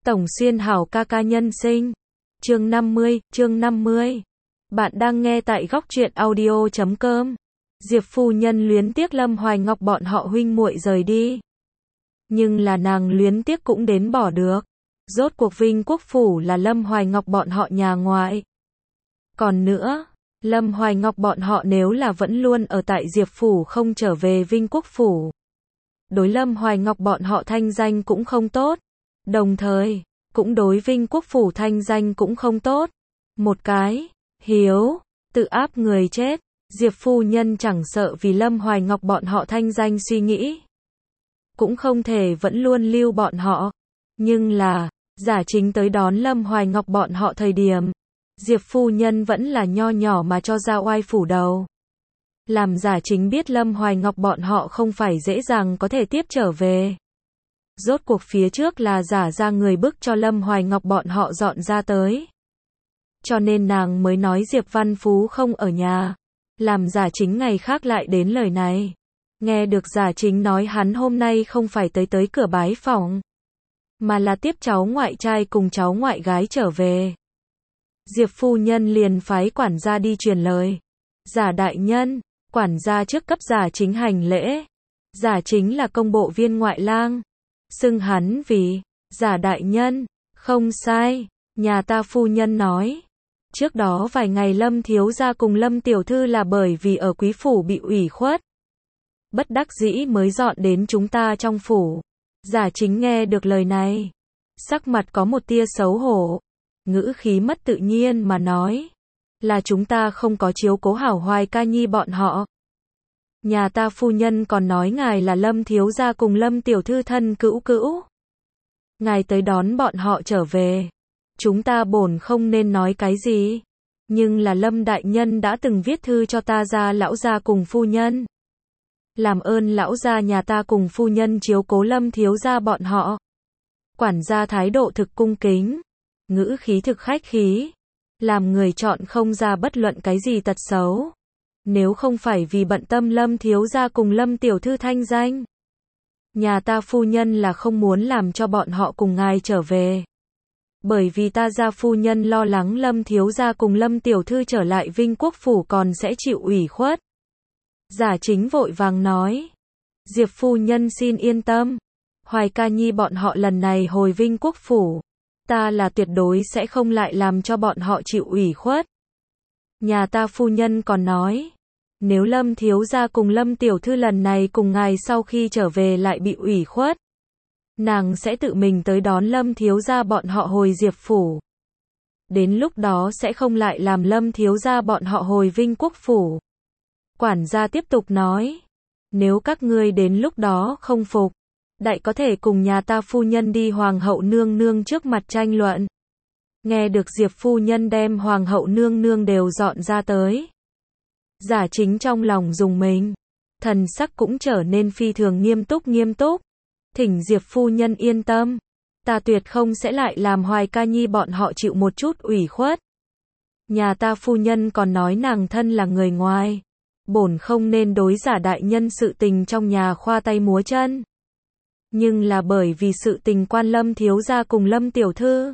Tổng Xuyên hảo ca ca nhân sinh. Chương 50. Bạn đang nghe tại góc truyện audio.com. Diệp phu nhân luyến tiếc Lâm Hoài Ngọc bọn họ huynh muội rời đi. Nhưng là nàng luyến tiếc cũng đến bỏ được. Rốt cuộc Vinh Quốc Phủ là Lâm Hoài Ngọc bọn họ nhà ngoại. Còn nữa, Lâm Hoài Ngọc bọn họ nếu là vẫn luôn ở tại Diệp Phủ không trở về Vinh Quốc Phủ. Đối Lâm Hoài Ngọc bọn họ thanh danh cũng không tốt. Đồng thời, cũng đối Vinh Quốc Phủ thanh danh cũng không tốt. Một cái, hiếu, tự áp người chết. Diệp phu nhân chẳng sợ vì Lâm Hoài Ngọc bọn họ thanh danh suy nghĩ. Cũng không thể vẫn luôn lưu bọn họ. Nhưng là, giả chính tới đón Lâm Hoài Ngọc bọn họ thời điểm. Diệp phu nhân vẫn là nho nhỏ mà cho ra oai phủ đầu. Làm giả chính biết Lâm Hoài Ngọc bọn họ không phải dễ dàng có thể tiếp trở về. Rốt cuộc phía trước là giả ra người bức cho Lâm Hoài Ngọc bọn họ dọn ra tới. Cho nên nàng mới nói Diệp Văn Phú không ở nhà. Làm giả chính ngày khác lại đến lời này. Nghe được giả chính nói hắn hôm nay không phải tới cửa bái phỏng, mà là tiếp cháu ngoại trai cùng cháu ngoại gái trở về. Diệp phu nhân liền phái quản gia đi truyền lời. Giả đại nhân, quản gia trước cấp giả chính hành lễ. Giả chính là công bộ viên ngoại lang. Xưng hắn vì giả đại nhân. Không sai, nhà ta phu nhân nói. Trước đó vài ngày Lâm thiếu gia cùng Lâm tiểu thư là bởi vì ở quý phủ bị ủy khuất, bất đắc dĩ mới dọn đến chúng ta trong phủ. Giả chính nghe được lời này, sắc mặt có một tia xấu hổ, ngữ khí mất tự nhiên mà nói, là chúng ta không có chiếu cố hảo Hoài ca nhi bọn họ. Nhà ta phu nhân còn nói ngài là Lâm thiếu gia cùng Lâm tiểu thư thân cữu cữu. Ngài tới đón bọn họ trở về. Chúng ta bổn không nên nói cái gì. Nhưng là Lâm đại nhân đã từng viết thư cho ta gia lão gia cùng phu nhân. Làm ơn lão gia nhà ta cùng phu nhân chiếu cố Lâm thiếu gia bọn họ. Quản gia thái độ thực cung kính, ngữ khí thực khách khí, làm người chọn không ra bất luận cái gì tật xấu. Nếu không phải vì bận tâm Lâm thiếu gia cùng Lâm tiểu thư thanh danh, nhà ta phu nhân là không muốn làm cho bọn họ cùng ngài trở về. Bởi vì ta gia phu nhân lo lắng Lâm thiếu gia cùng Lâm tiểu thư trở lại Vinh Quốc Phủ còn sẽ chịu ủy khuất. Giả chính vội vàng nói. Diệp phu nhân xin yên tâm. Hoài ca nhi bọn họ lần này hồi Vinh Quốc Phủ. Ta là tuyệt đối sẽ không lại làm cho bọn họ chịu ủy khuất. Nhà ta phu nhân còn nói. Nếu Lâm thiếu gia cùng Lâm tiểu thư lần này cùng ngài sau khi trở về lại bị ủy khuất, nàng sẽ tự mình tới đón Lâm thiếu gia bọn họ hồi Diệp Phủ. Đến lúc đó sẽ không lại làm Lâm thiếu gia bọn họ hồi Vinh Quốc Phủ. Quản gia tiếp tục nói. Nếu các ngươi đến lúc đó không phục, đại có thể cùng nhà ta phu nhân đi Hoàng hậu nương nương trước mặt tranh luận. Nghe được Diệp phu nhân đem Hoàng hậu nương nương đều dọn ra tới. Giả chính trong lòng rùng mình. Thần sắc cũng trở nên phi thường nghiêm túc. Thỉnh Diệp phu nhân yên tâm. Ta tuyệt không sẽ lại làm Hoài ca nhi bọn họ chịu một chút ủy khuất. Nhà ta phu nhân còn nói nàng thân là người ngoài. Bổn không nên đối giả đại nhân sự tình trong nhà khoa tay múa chân. Nhưng là bởi vì sự tình quan Lâm thiếu gia cùng Lâm tiểu thư.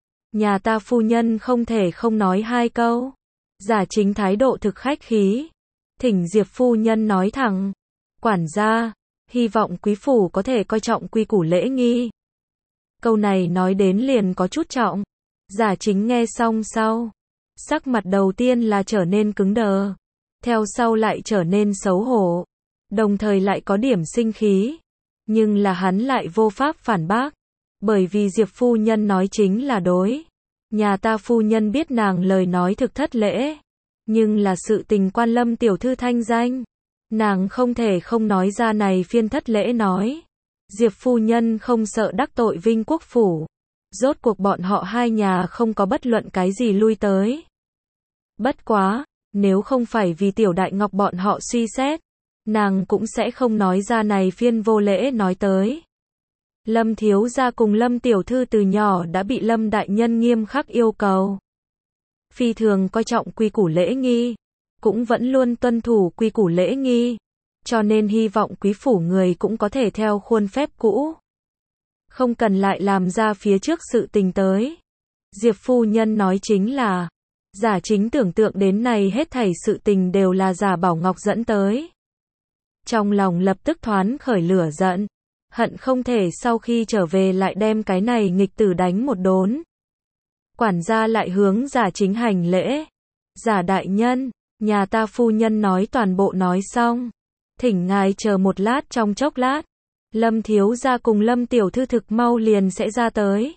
Nhà ta phu nhân không thể không nói hai câu. Giả chính thái độ thực khách khí. Thỉnh Diệp phu nhân nói thẳng. Quản gia, hy vọng quý phủ có thể coi trọng quy củ lễ nghi. Câu này nói đến liền có chút trọng. Giả chính nghe xong sau. Sắc mặt đầu tiên là trở nên cứng đờ. Theo sau lại trở nên xấu hổ. Đồng thời lại có điểm sinh khí. Nhưng là hắn lại vô pháp phản bác. Bởi vì Diệp phu nhân nói chính là đối. Nhà ta phu nhân biết nàng lời nói thực thất lễ. Nhưng là sự tình quan Lâm tiểu thư thanh danh. Nàng không thể không nói ra này phiên thất lễ nói. Diệp phu nhân không sợ đắc tội Vinh Quốc Phủ. Rốt cuộc bọn họ hai nhà không có bất luận cái gì lui tới. Bất quá, nếu không phải vì Tiểu Đại Ngọc bọn họ suy xét, nàng cũng sẽ không nói ra này phiên vô lễ nói tới. Lâm thiếu gia cùng Lâm tiểu thư từ nhỏ đã bị Lâm đại nhân nghiêm khắc yêu cầu. Phi thường coi trọng quy củ lễ nghi, cũng vẫn luôn tuân thủ quy củ lễ nghi, cho nên hy vọng quý phủ người cũng có thể theo khuôn phép cũ. Không cần lại làm ra phía trước sự tình tới. Diệp phu nhân nói chính là, Giả Chính tưởng tượng đến này hết thảy sự tình đều là Giả Bảo Ngọc dẫn tới. Trong lòng lập tức thoáng khởi lửa giận, hận không thể sau khi trở về lại đem cái này nghịch tử đánh một đốn. Quản gia lại hướng Giả Chính hành lễ. Giả đại nhân, nhà ta phu nhân nói toàn bộ nói xong. Thỉnh ngài chờ một lát, trong chốc lát. Lâm thiếu gia cùng Lâm tiểu thư thực mau liền sẽ ra tới.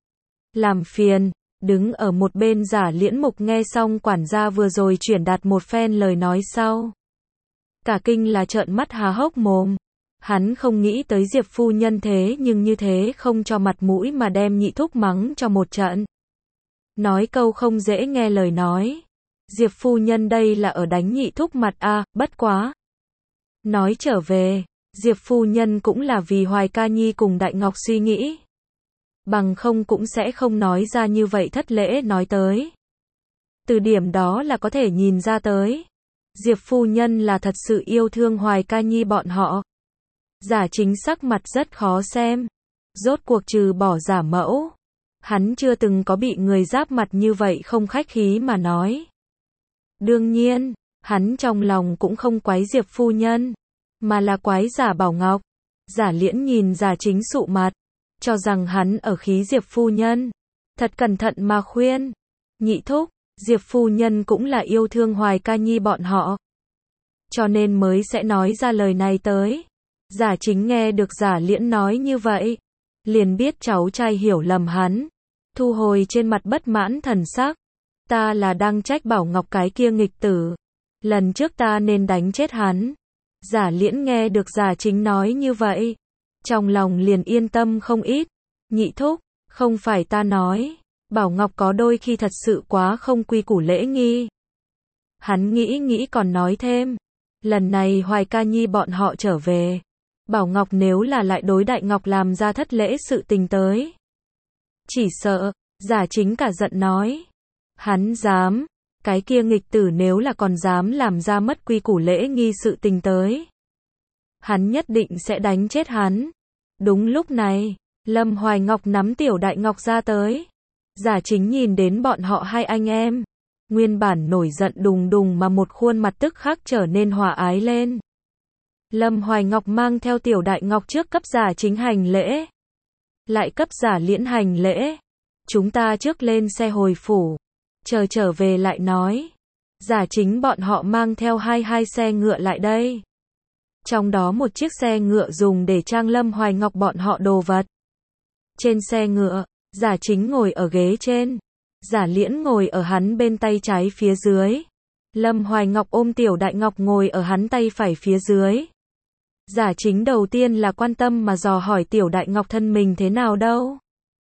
Làm phiền. Đứng ở một bên Giả Liễn Mục nghe xong quản gia vừa rồi chuyển đạt một phen lời nói sau. Cả kinh là trợn mắt há hốc mồm. Hắn không nghĩ tới Diệp phu nhân thế nhưng như thế không cho mặt mũi mà đem nhị thúc mắng cho một trận. Nói câu không dễ nghe lời nói. Diệp phu nhân đây là ở đánh nhị thúc mặt a, bất quá. Nói trở về, Diệp phu nhân cũng là vì Hoài Ca Nhi cùng Đại Ngọc suy nghĩ. Bằng không cũng sẽ không nói ra như vậy thất lễ nói tới. Từ điểm đó là có thể nhìn ra tới. Diệp phu nhân là thật sự yêu thương Hoài Ca Nhi bọn họ. Giả Chính sắc mặt rất khó xem. Rốt cuộc trừ bỏ Giả Mẫu. Hắn chưa từng có bị người giáp mặt như vậy không khách khí mà nói. Đương nhiên, hắn trong lòng cũng không quái Diệp phu nhân, mà là quái Giả Bảo Ngọc. Giả Liễn nhìn Giả Chính sụ mặt, cho rằng hắn ở khí Diệp phu nhân. Thật cẩn thận mà khuyên. Nhị thúc, Diệp phu nhân cũng là yêu thương Hoài Ca Nhi bọn họ. Cho nên mới sẽ nói ra lời này tới. Giả Chính nghe được Giả Liễn nói như vậy, liền biết cháu trai hiểu lầm hắn. Thu hồi trên mặt bất mãn thần sắc. Ta là đang trách Bảo Ngọc cái kia nghịch tử. Lần trước ta nên đánh chết hắn. Giả Liễn nghe được Giả Chính nói như vậy, trong lòng liền yên tâm không ít. Nhị thúc, không phải ta nói. Bảo Ngọc có đôi khi thật sự quá không quy củ lễ nghi. Hắn nghĩ còn nói thêm. Lần này Hoài Ca Nhi bọn họ trở về. Bảo Ngọc nếu là lại đối Đại Ngọc làm ra thất lễ sự tình tới. Chỉ sợ, Giả Chính cả giận nói. Hắn dám, cái kia nghịch tử nếu là còn dám làm ra mất quy củ lễ nghi sự tình tới. Hắn nhất định sẽ đánh chết hắn. Đúng lúc này, Lâm Hoài Ngọc nắm Tiểu Đại Ngọc ra tới. Giả Chính nhìn đến bọn họ hai anh em. Nguyên bản nổi giận đùng đùng mà một khuôn mặt tức khắc trở nên hòa ái lên. Lâm Hoài Ngọc mang theo Tiểu Đại Ngọc trước cấp Giả Chính hành lễ. Lại cấp Giả Liễn hành lễ. Chúng ta trước lên xe hồi phủ. Chờ trở về lại nói. Giả Chính bọn họ mang theo hai xe ngựa lại đây. Trong đó một chiếc xe ngựa dùng để trang Lâm Hoài Ngọc bọn họ đồ vật. Trên xe ngựa, Giả Chính ngồi ở ghế trên. Giả Liễn ngồi ở hắn bên tay trái phía dưới. Lâm Hoài Ngọc ôm Tiểu Đại Ngọc ngồi ở hắn tay phải phía dưới. Giả Chính đầu tiên là quan tâm mà dò hỏi Tiểu Đại Ngọc thân mình thế nào đâu.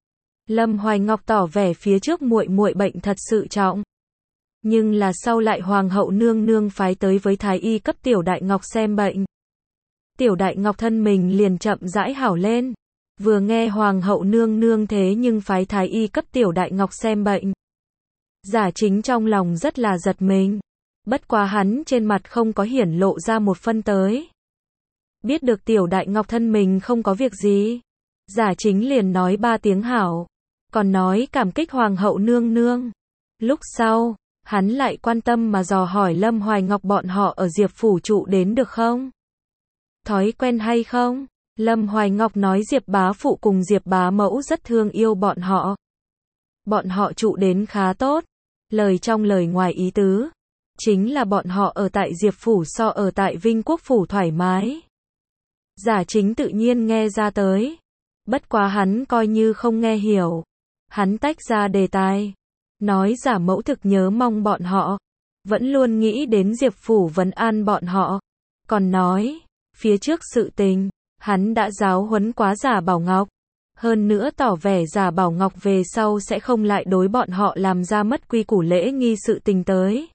Lâm Hoài Ngọc tỏ vẻ phía trước muội muội bệnh thật sự trọng. Nhưng là sau lại Hoàng hậu nương nương phái tới với Thái y cấp Tiểu Đại Ngọc xem bệnh. Tiểu Đại Ngọc thân mình liền chậm rãi hảo lên. Vừa nghe Hoàng hậu nương nương thế nhưng phái Thái y cấp Tiểu Đại Ngọc xem bệnh. Giả Chính trong lòng rất là giật mình. Bất quá hắn trên mặt không có hiển lộ ra một phân tới. Biết được Tiểu Đại Ngọc thân mình không có việc gì. Giả Chính liền nói 3 tiếng hảo. Còn nói cảm kích Hoàng hậu nương nương. Lúc sau, hắn lại quan tâm mà dò hỏi Lâm Hoài Ngọc bọn họ ở Diệp phủ trụ đến được không? Thói quen hay không? Lâm Hoài Ngọc nói Diệp bá phụ cùng Diệp bá mẫu rất thương yêu bọn họ. Bọn họ trụ đến khá tốt. Lời trong lời ngoài ý tứ. Chính là bọn họ ở tại Diệp phủ so ở tại Vinh Quốc phủ thoải mái. Giả Chính tự nhiên nghe ra tới. Bất quá hắn coi như không nghe hiểu. Hắn tách ra đề tài. Nói Giả mẫu thực nhớ mong bọn họ. Vẫn luôn nghĩ đến Diệp phủ vấn an bọn họ. Còn nói, phía trước sự tình, hắn đã giáo huấn quá Giả Bảo Ngọc. Hơn nữa tỏ vẻ Giả Bảo Ngọc về sau sẽ không lại đối bọn họ làm ra mất quy củ lễ nghi sự tình tới.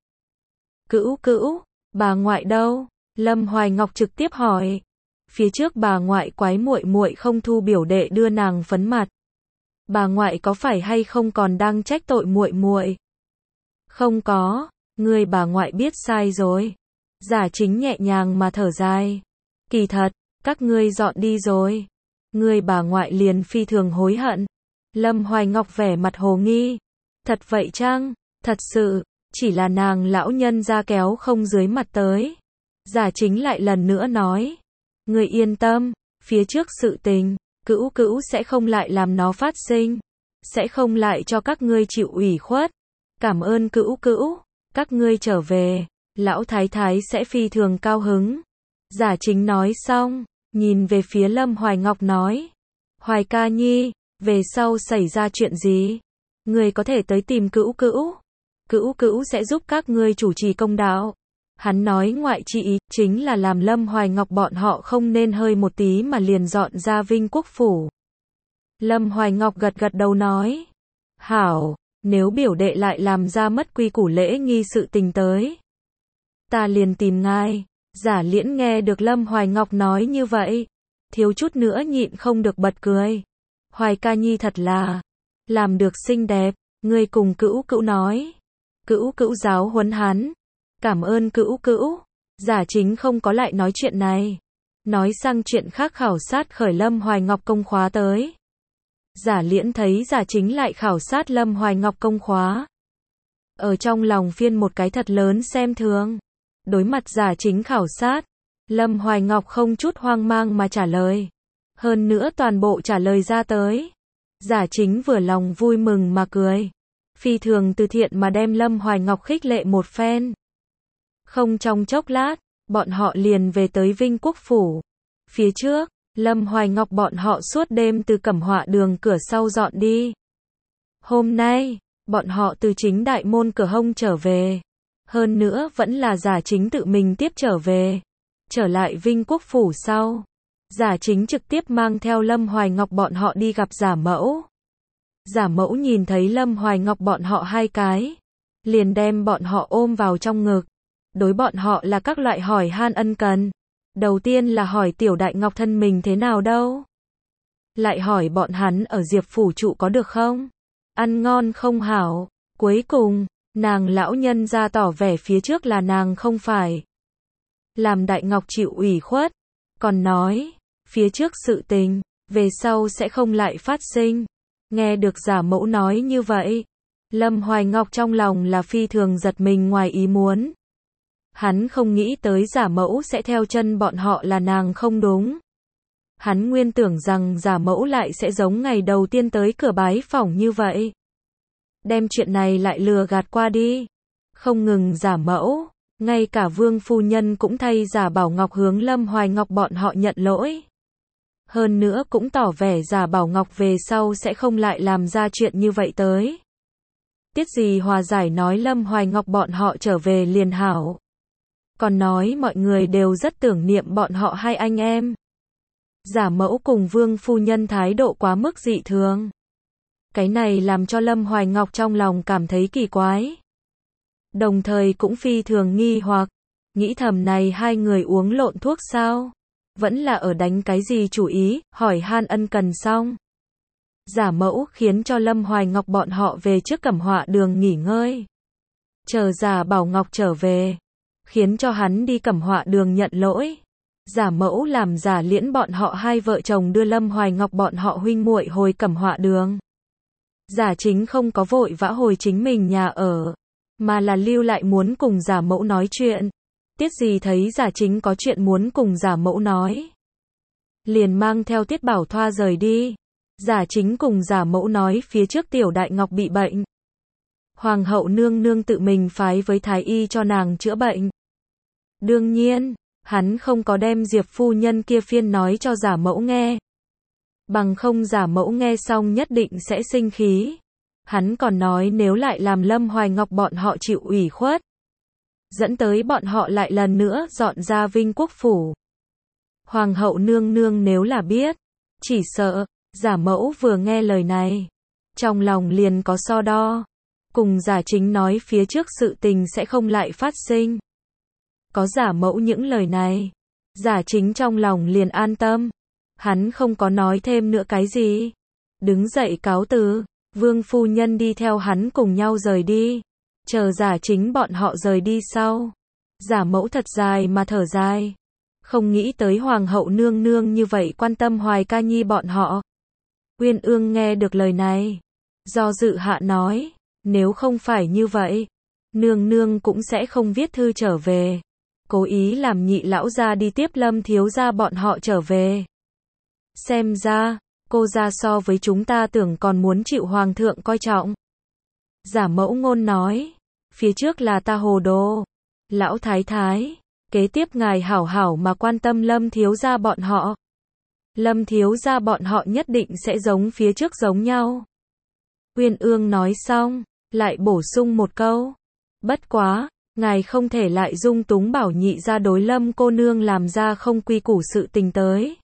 Cữu, bà ngoại đâu? Lâm Hoài Ngọc trực tiếp hỏi. Phía trước bà ngoại quái muội muội không thu biểu đệ đưa nàng phấn mặt. Bà ngoại có phải hay không còn đang trách tội muội muội? Không có, người bà ngoại biết sai rồi. Giả Chính nhẹ nhàng mà thở dài. Kỳ thật, các ngươi dọn đi rồi. Người bà ngoại liền phi thường hối hận. Lâm Hoài Ngọc vẻ mặt hồ nghi. Thật vậy chăng? Thật sự, chỉ là nàng lão nhân ra kéo không dưới mặt tới. Giả Chính lại lần nữa nói. Người yên tâm, phía trước sự tình, Cữu Cữu sẽ không lại làm nó phát sinh. Sẽ không lại cho các ngươi chịu ủy khuất. Cảm ơn Cữu Cữu, các ngươi trở về, lão thái thái sẽ phi thường cao hứng. Giả Chính nói xong, nhìn về phía Lâm Hoài Ngọc nói. Hoài ca nhi, về sau xảy ra chuyện gì? Ngươi có thể tới tìm Cữu Cữu. Cữu Cữu sẽ giúp các ngươi chủ trì công đạo. Hắn nói ngoại trị, chính là làm Lâm Hoài Ngọc bọn họ không nên hơi một tí mà liền dọn ra Vinh Quốc Phủ. Lâm Hoài Ngọc gật gật đầu nói. Hảo, nếu biểu đệ lại làm ra mất quy củ lễ nghi sự tình tới, ta liền tìm ngài. Giả Liễn nghe được Lâm Hoài Ngọc nói như vậy, thiếu chút nữa nhịn không được bật cười. Hoài ca nhi thật là, làm được xinh đẹp, ngươi cùng Cữu Cữu nói. Cữu Cữu giáo huấn hắn. Cảm ơn Cữu Cữu. Giả Chính không có lại nói chuyện này. Nói sang chuyện khác khảo sát khởi Lâm Hoài Ngọc công khóa tới. Giả Liễn thấy Giả Chính lại khảo sát Lâm Hoài Ngọc công khóa. Ở trong lòng phiên một cái thật lớn xem thường. Đối mặt Giả Chính khảo sát, Lâm Hoài Ngọc không chút hoang mang mà trả lời. Hơn nữa toàn bộ trả lời ra tới. Giả Chính vừa lòng vui mừng mà cười. Phi thường từ thiện mà đem Lâm Hoài Ngọc khích lệ một phen. Không trong chốc lát, bọn họ liền về tới Vinh Quốc Phủ. Phía trước, Lâm Hoài Ngọc bọn họ suốt đêm từ Cẩm Họa đường cửa sau dọn đi. Hôm nay, bọn họ từ chính đại môn cửa hông trở về. Hơn nữa vẫn là Giả Chính tự mình tiếp trở về. Trở lại Vinh Quốc Phủ sau, Giả Chính trực tiếp mang theo Lâm Hoài Ngọc bọn họ đi gặp Giả Mẫu. Giả Mẫu nhìn thấy Lâm Hoài Ngọc bọn họ hai cái, liền đem bọn họ ôm vào trong ngực. Đối bọn họ là các loại hỏi han ân cần. Đầu tiên là hỏi Tiểu Đại Ngọc thân mình thế nào đâu. Lại hỏi bọn hắn ở Diệp Phủ trụ có được không? Ăn ngon không hảo? Cuối cùng, nàng lão nhân ra tỏ vẻ phía trước là nàng không phải làm Đại Ngọc chịu ủy khuất. Còn nói, phía trước sự tình, về sau sẽ không lại phát sinh. Nghe được Giả Mẫu nói như vậy, Lâm Hoài Ngọc trong lòng là phi thường giật mình ngoài ý muốn. Hắn không nghĩ tới Giả Mẫu sẽ theo chân bọn họ là nàng không đúng. Hắn nguyên tưởng rằng Giả Mẫu lại sẽ giống ngày đầu tiên tới cửa bái phỏng như vậy. Đem chuyện này lại lừa gạt qua đi. Không ngừng Giả Mẫu, ngay cả Vương phu nhân cũng thay Giả Bảo Ngọc hướng Lâm Hoài Ngọc bọn họ nhận lỗi. Hơn nữa cũng tỏ vẻ Giả Bảo Ngọc về sau sẽ không lại làm ra chuyện như vậy tới. Tiết Dì hòa giải nói Lâm Hoài Ngọc bọn họ trở về liền hảo. Còn nói mọi người đều rất tưởng niệm bọn họ hai anh em. Giả Mẫu cùng Vương phu nhân thái độ quá mức dị thường. Cái này làm cho Lâm Hoài Ngọc trong lòng cảm thấy kỳ quái. Đồng thời cũng phi thường nghi hoặc, nghĩ thầm này hai người uống lộn thuốc sao? Vẫn là ở đánh cái gì chủ ý, hỏi han ân cần xong. Giả Mẫu khiến cho Lâm Hoài Ngọc bọn họ về trước Cẩm Họa đường nghỉ ngơi. Chờ Giả Bảo Ngọc trở về, khiến cho hắn đi Cẩm Họa đường nhận lỗi. Giả Mẫu làm Giả Liễn bọn họ hai vợ chồng đưa Lâm Hoài Ngọc bọn họ huynh muội hồi Cẩm Họa đường. Giả Chính không có vội vã hồi chính mình nhà ở, mà là lưu lại muốn cùng Giả Mẫu nói chuyện. Tiết Dì thấy Giả Chính có chuyện muốn cùng Giả Mẫu nói, liền mang theo Tiết Bảo Thoa rời đi. Giả Chính cùng Giả Mẫu nói phía trước Tiểu Đại Ngọc bị bệnh. Hoàng hậu nương nương tự mình phái với thái y cho nàng chữa bệnh. Đương nhiên, hắn không có đem Diệp phu nhân kia phiên nói cho Giả Mẫu nghe. Bằng không Giả Mẫu nghe xong nhất định sẽ sinh khí. Hắn còn nói nếu lại làm Lâm Hoài Ngọc bọn họ chịu ủy khuất, dẫn tới bọn họ lại lần nữa dọn ra Vinh Quốc Phủ. Hoàng hậu nương nương nếu là biết, chỉ sợ, Giả Mẫu vừa nghe lời này, trong lòng liền có so đo. Cùng Giả Chính nói phía trước sự tình sẽ không lại phát sinh. Có Giả Mẫu những lời này, Giả Chính trong lòng liền an tâm. Hắn không có nói thêm nữa cái gì. Đứng dậy cáo từ, Vương phu nhân đi theo hắn cùng nhau rời đi. Chờ Giả Chính bọn họ rời đi sau, Giả Mẫu thật dài mà thở dài. Không nghĩ tới hoàng hậu nương nương như vậy quan tâm Hoài Ca Nhi bọn họ. Uyên Ương nghe được lời này, do dự hạ nói, nếu không phải như vậy, nương nương cũng sẽ không viết thư trở về, cố ý làm nhị lão gia đi tiếp Lâm thiếu gia bọn họ trở về. Xem ra, cô gia so với chúng ta tưởng còn muốn chịu hoàng thượng coi trọng. Giả Mẫu Ngôn nói, phía trước là ta hồ đồ. Lão thái thái, kế tiếp ngài hảo hảo mà quan tâm Lâm thiếu gia bọn họ. Lâm thiếu gia bọn họ nhất định sẽ giống phía trước giống nhau. Uyên Ương nói xong, lại bổ sung một câu. Bất quá, ngài không thể lại dung túng bảo nhị gia đối Lâm cô nương làm ra không quy củ sự tình tới.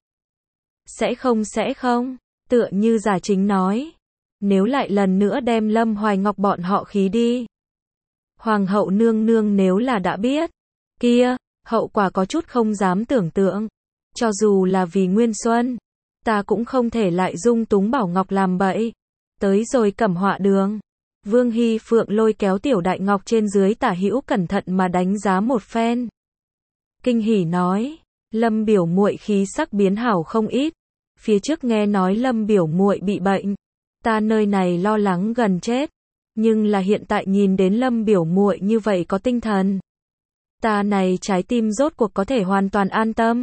Sẽ không, tựa như Giả Chính nói. Nếu lại lần nữa đem Lâm Hoài Ngọc bọn họ khí đi. Hoàng hậu nương nương nếu là đã biết, kia, hậu quả có chút không dám tưởng tượng. Cho dù là vì Nguyên Xuân, ta cũng không thể lại dung túng Bảo Ngọc làm bậy. Tới rồi Cẩm Họa đường, Vương Hy Phượng lôi kéo Tiểu Đại Ngọc trên dưới tả hữu cẩn thận mà đánh giá một phen. Kinh hỉ nói, Lâm biểu muội khí sắc biến hảo không ít. Phía trước nghe nói Lâm biểu muội bị bệnh, ta nơi này lo lắng gần chết, nhưng là hiện tại nhìn đến Lâm biểu muội như vậy có tinh thần, ta này trái tim rốt cuộc có thể hoàn toàn an tâm.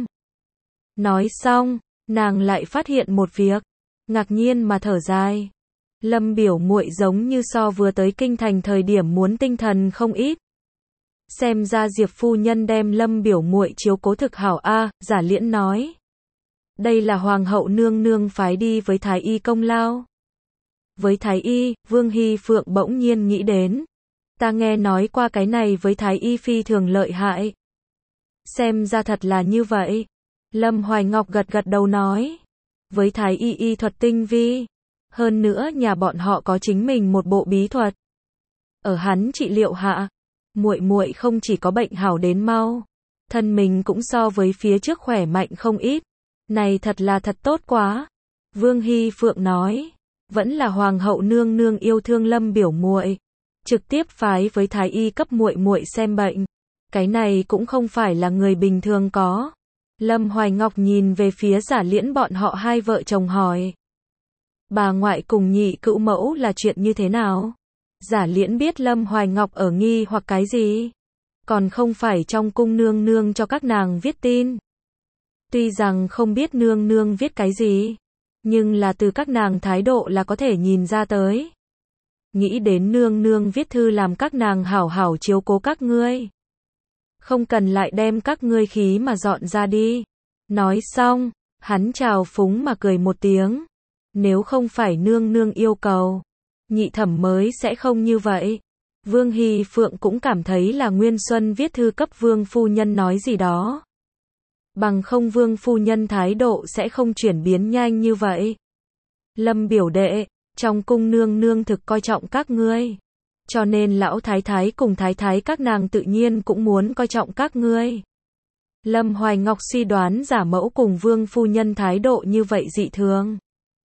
Nói xong, nàng lại phát hiện một việc, ngạc nhiên mà thở dài. Lâm biểu muội giống như so vừa tới kinh thành thời điểm muốn tinh thần không ít. Xem ra Diệp phu nhân đem Lâm biểu muội chiếu cố thực hảo a. Giả Liễn nói. Đây là hoàng hậu nương nương phái đi với thái y công lao. Với thái y, Vương Hy Phượng bỗng nhiên nghĩ đến. Ta nghe nói qua cái này với thái y phi thường lợi hại. Xem ra thật là như vậy. Lâm Hoài Ngọc gật gật đầu nói. Với thái y y thuật tinh vi. Hơn nữa nhà bọn họ có chính mình một bộ bí thuật. Ở hắn trị liệu hạ, muội muội không chỉ có bệnh hảo đến mau, thân mình cũng so với phía trước khỏe mạnh không ít. Này thật là thật tốt quá. Vương Hy Phượng nói, vẫn là hoàng hậu nương nương yêu thương Lâm biểu muội, trực tiếp phái với thái y cấp muội muội xem bệnh. Cái này cũng không phải là người bình thường có. Lâm Hoài Ngọc nhìn về phía Giả Liễn bọn họ hai vợ chồng hỏi. Bà ngoại cùng nhị cữu mẫu là chuyện như thế nào? Giả Liễn biết Lâm Hoài Ngọc ở nghi hoặc cái gì? Còn không phải trong cung nương nương cho các nàng viết tin. Tuy rằng không biết nương nương viết cái gì, nhưng là từ các nàng thái độ là có thể nhìn ra tới. Nghĩ đến nương nương viết thư làm các nàng hảo hảo chiếu cố các ngươi. Không cần lại đem các ngươi khí mà dọn ra đi. Nói xong, hắn chào phúng mà cười một tiếng. Nếu không phải nương nương yêu cầu, nhị thẩm mới sẽ không như vậy. Vương Hy Phượng cũng cảm thấy là Nguyên Xuân viết thư cấp Vương phu nhân nói gì đó. Bằng không Vương phu nhân thái độ sẽ không chuyển biến nhanh như vậy. Lâm biểu đệ, trong cung nương nương thực coi trọng các ngươi. Cho nên lão thái thái cùng thái thái các nàng tự nhiên cũng muốn coi trọng các ngươi. Lâm Hoài Ngọc suy đoán Giả Mẫu cùng Vương phu nhân thái độ như vậy dị thường.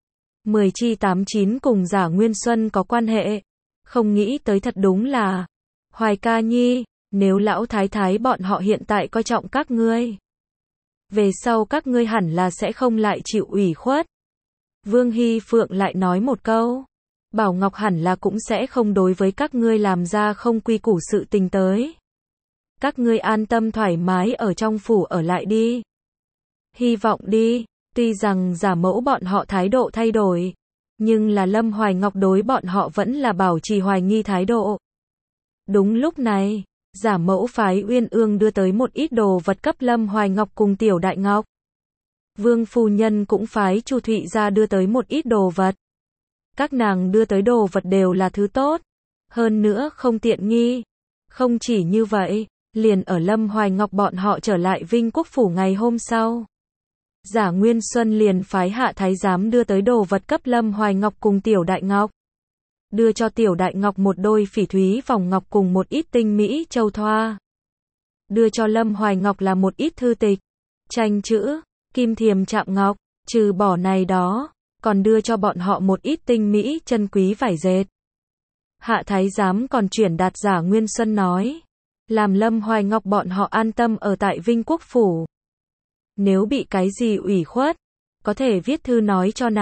10/89 cùng Giả Nguyên Xuân có quan hệ. Không nghĩ tới thật đúng là Hoài Ca Nhi, nếu lão thái thái bọn họ hiện tại coi trọng các ngươi, về sau các ngươi hẳn là sẽ không lại chịu ủy khuất. Vương Hy Phượng lại nói một câu. Bảo Ngọc hẳn là cũng sẽ không đối với các ngươi làm ra không quy củ sự tình tới. Các ngươi an tâm thoải mái ở trong phủ ở lại đi. Hy vọng đi. Tuy rằng Giả Mẫu bọn họ thái độ thay đổi, nhưng là Lâm Hoài Ngọc đối bọn họ vẫn là bảo trì hoài nghi thái độ. Đúng lúc này, Giả Mẫu phái Uyên Ương đưa tới một ít đồ vật cấp Lâm Hoài Ngọc cùng Tiểu Đại Ngọc. Vương phu nhân cũng phái Chu Thụy ra đưa tới một ít đồ vật. Các nàng đưa tới đồ vật đều là thứ tốt, hơn nữa không tiện nghi. Không chỉ như vậy, liền ở Lâm Hoài Ngọc bọn họ trở lại Vinh Quốc phủ ngày hôm sau, Giả Nguyên Xuân liền phái hạ thái giám đưa tới đồ vật cấp Lâm Hoài Ngọc cùng Tiểu Đại Ngọc. Đưa cho Tiểu Đại Ngọc một đôi phỉ thúy vòng ngọc cùng một ít tinh mỹ châu thoa. Đưa cho Lâm Hoài Ngọc là một ít thư tịch, tranh chữ, kim thiềm chạm ngọc, trừ bỏ này đó, còn đưa cho bọn họ một ít tinh mỹ chân quý vải dệt. Hạ thái giám còn chuyển đạt Giả Nguyên Xuân nói, làm Lâm Hoài Ngọc bọn họ an tâm ở tại Vinh Quốc phủ. Nếu bị cái gì ủy khuất, có thể viết thư nói cho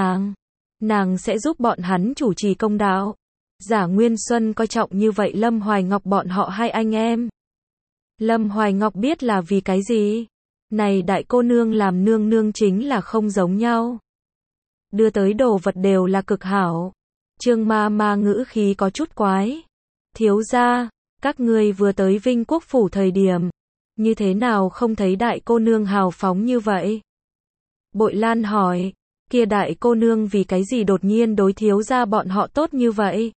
nàng sẽ giúp bọn hắn chủ trì công đạo. Giả Nguyên Xuân coi trọng như vậy Lâm Hoài Ngọc bọn họ hai anh em. Lâm Hoài Ngọc biết là vì cái gì? Này đại cô nương làm nương nương chính là không giống nhau. Đưa tới đồ vật đều là cực hảo. Trương ma ma ngữ khí có chút quái. Thiếu gia, các ngươi vừa tới Vinh Quốc phủ thời điểm, như thế nào không thấy đại cô nương hào phóng như vậy? Bội Lan hỏi, kia đại cô nương vì cái gì đột nhiên đối thiếu gia bọn họ tốt như vậy?